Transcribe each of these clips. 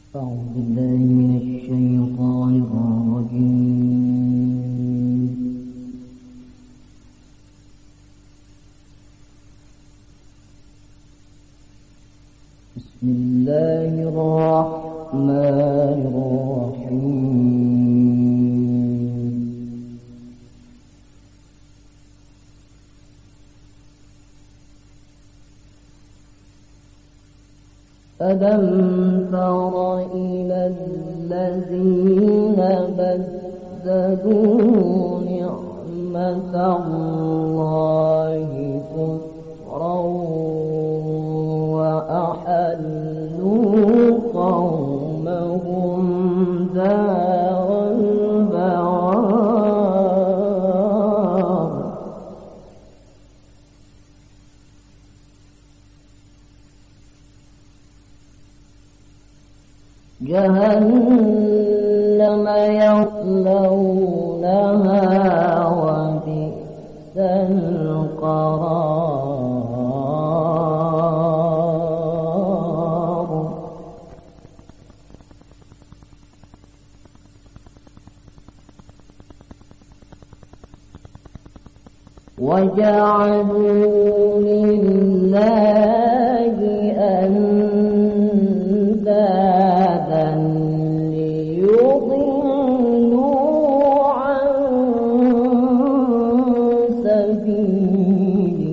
أعوذ بالله من الشيطان الرجيم. بسم الله الرحمن الرحيم. ألم تر إلى الذين بدلوا نعمة الله كفرا وأحلوا قومهم دار البوار جهنم يصلونها وبئس القرار وجعلوا لله أندادا ليضلوا عن سبيله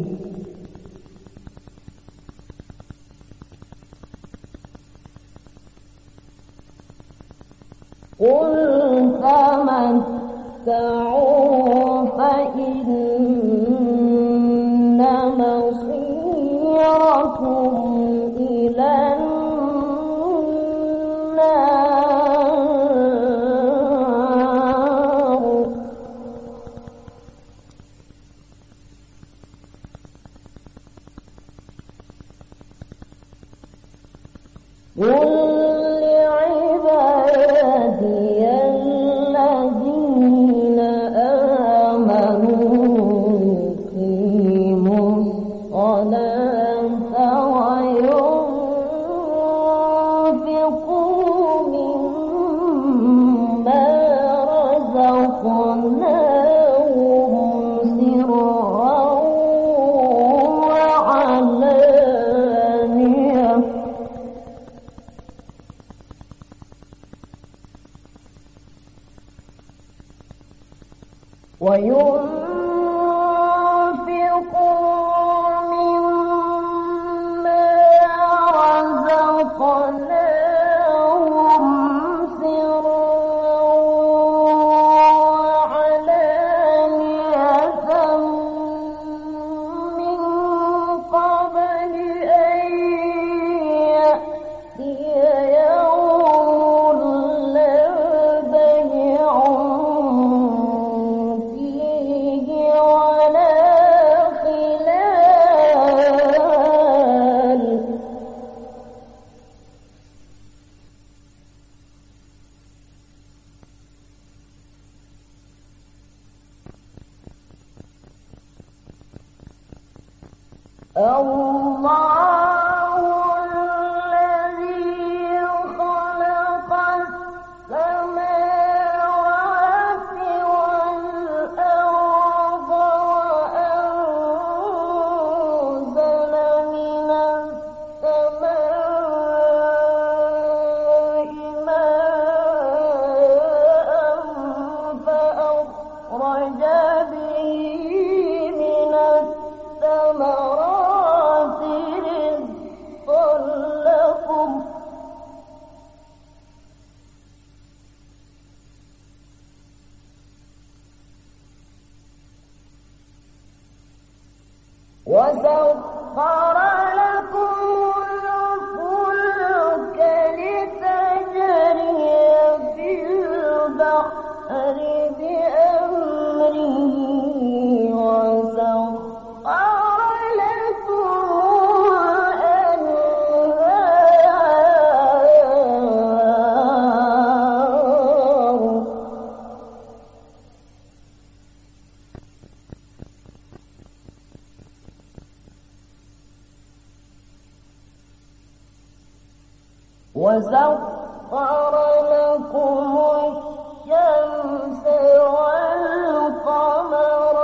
قل تمتعوا فإن مصيركم إلى النار قل لعبادي الذين آمنوا يقيموا الصلاة وينفقوا مما رزقناهم سرا وعلانية وينفقوا مما رزقناهم سرا وعلانية من قبل أن يأتي يوم لا بيع فيه ولا خلال الله الذي خلق السماوات والأرض وأنزل من السماء ماء فأخرج به من الثمرات رزقا لكم وسخر لكم الفلك لتجري في البحر بأمره وسخر لكم الأنهار وسخر وسخر لكم الشمس والقمر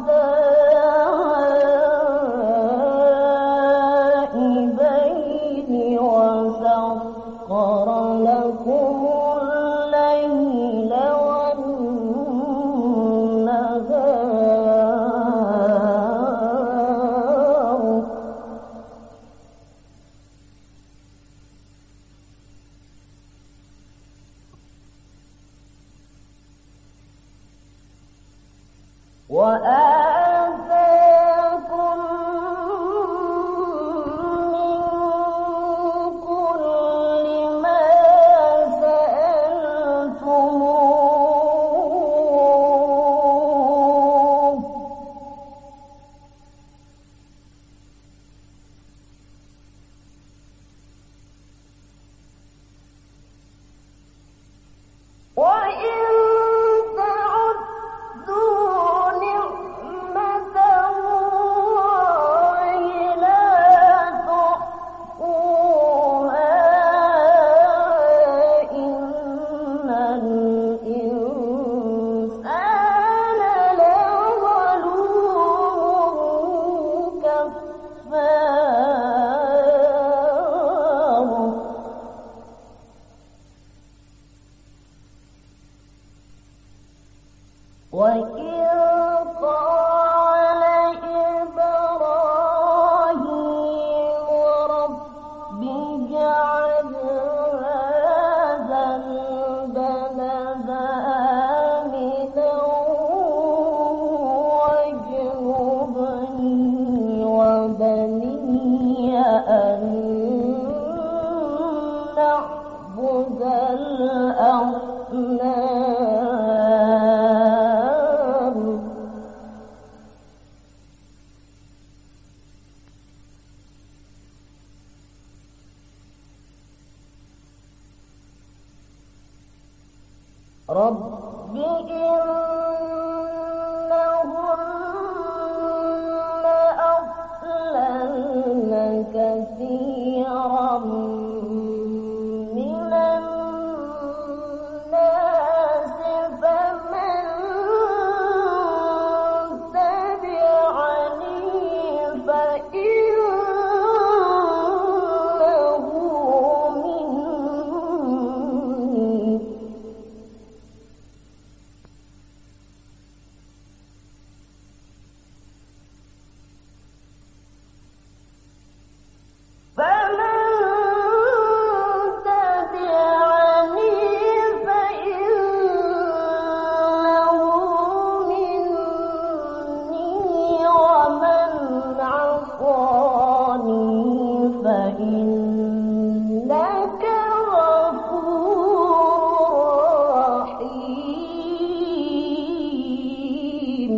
دائبين وسخر لكم الليل والنهار وآتاكم من كل ما سألتموه وإن تعدوا نعمة الله لا تحصوها إن الإنسان لظلوم كفار وإذ قال إبراهيم رب اجعل هذا البلد آمنا واجنبني وبني أن نعبد الأصنام رب إنهن أضللن كثيرا من الناس فمن تبعني فإنه مني فمن تبعني فإنه مني ومن عصاني فإنك غفور رحيم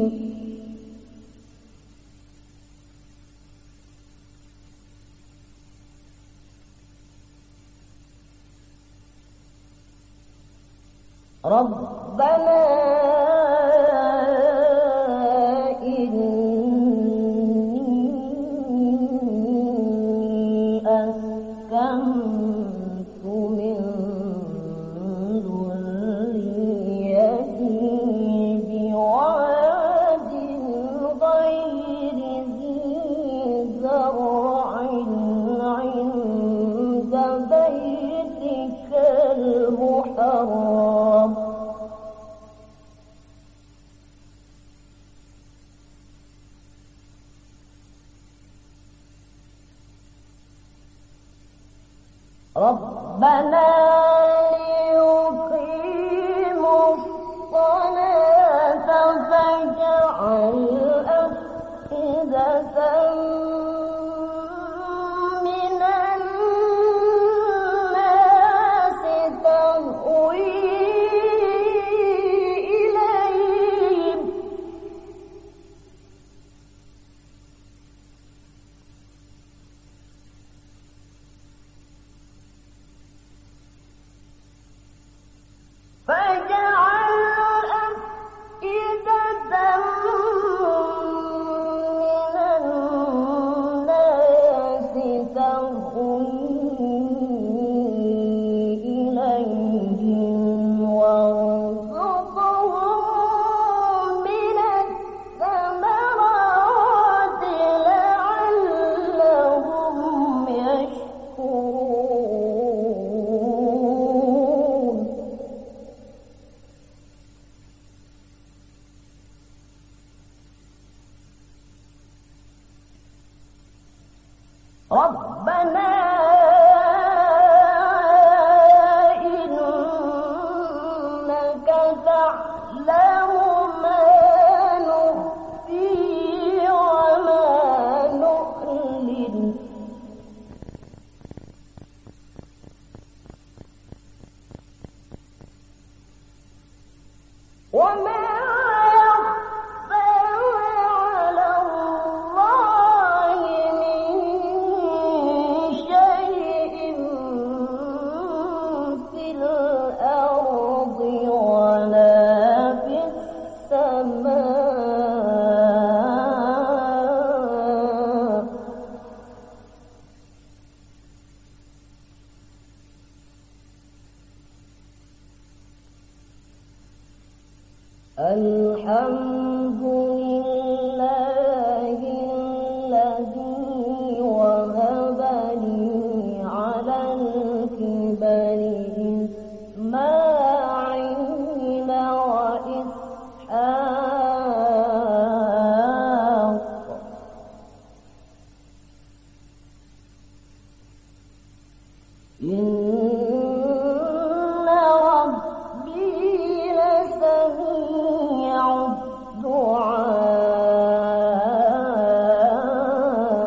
ربنا إني أسكنت من ذريتي بواد غير ذي زرع عند بيتك المحرم ربنا ليقيموا الصلاة فاجعل أفئدة من الناس تهوي إليهم ربنا إنك تعلم ما نخفي وما نعلن وما الحمد لله الذي وهب لي على الكبر إسماعيل وإسحاق إن ربي لسميع الدعاء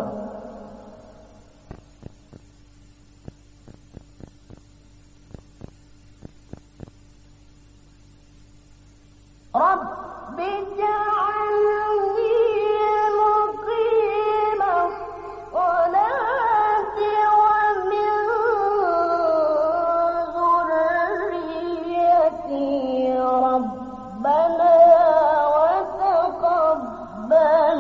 رب اجعلني مقيم الصلاة ومن ذريتي ربنا وتقبل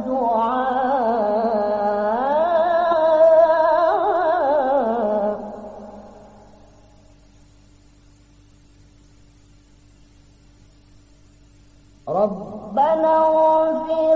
دعاء ربنا اغفر